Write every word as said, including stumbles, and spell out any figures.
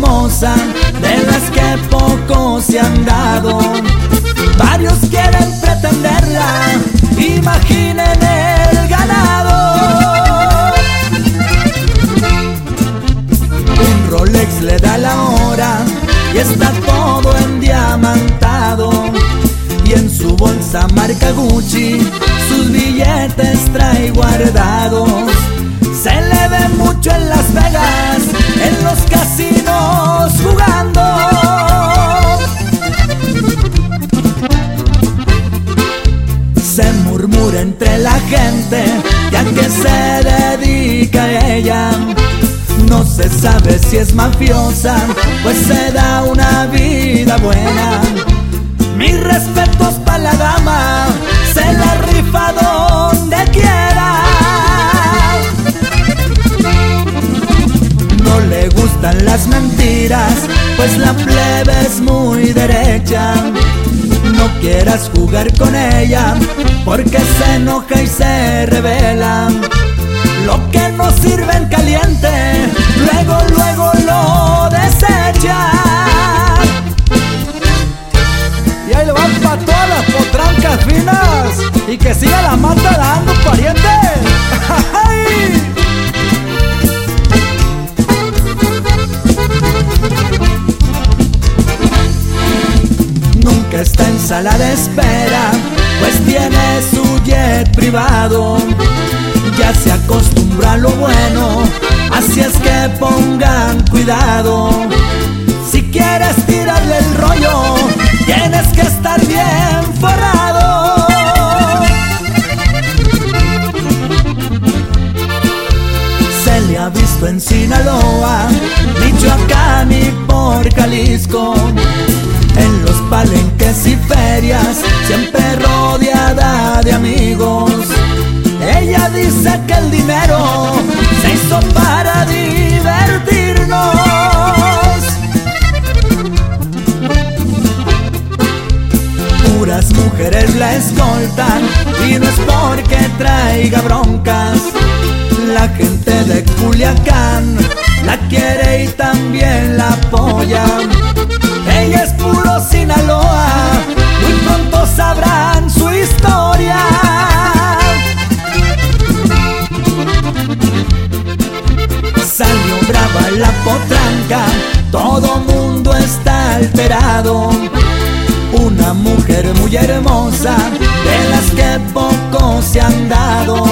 hermosa, de las que poco se han dado. Varios quieren pretenderla, imaginen el ganado. Un Rolex le da la hora y está todo endiamantado, y en su bolsa marca Gucci sus billetes trae guardados. Se le ve mucho en Las Vegas, en los casinos jugando. Se murmura entre la gente que a qué se dedica ella. No se sabe si es mafiosa, pues se da una vida buena. Mis respetos pa' la dama, se la rifa donde quiera. No le gustan las mentiras, pues la plebe es muy derecha. No quieras jugar con ella, porque se enoja y se revela. Lo que no sirve en caliente, luego, luego lo desecha. Y ahí le van pa' todas las potrancas finas, y que siga la mata dando, pariente. Nunca está en sala de espera, pues tiene su jet privado. Ya se acostumbra a lo bueno, así es que pongan cuidado. Si quieres tirarle el rollo, tienes que estar bien forrado. Se le ha visto en Sinaloa, Michoacán y por Jalisco, en los palenques y ferias, siempre rodeada de amigos. Ella dice que el dinero se hizo para divertirnos. Puras mujeres la escoltan, y no es porque traiga broncas. La gente de Culiacán la quiere y también la apoya. Ella es puro Sinaloa, muy pronto sabrán su historia. Salió brava la potranca, todo mundo está alterado. Una mujer muy hermosa, de las que poco se han dado.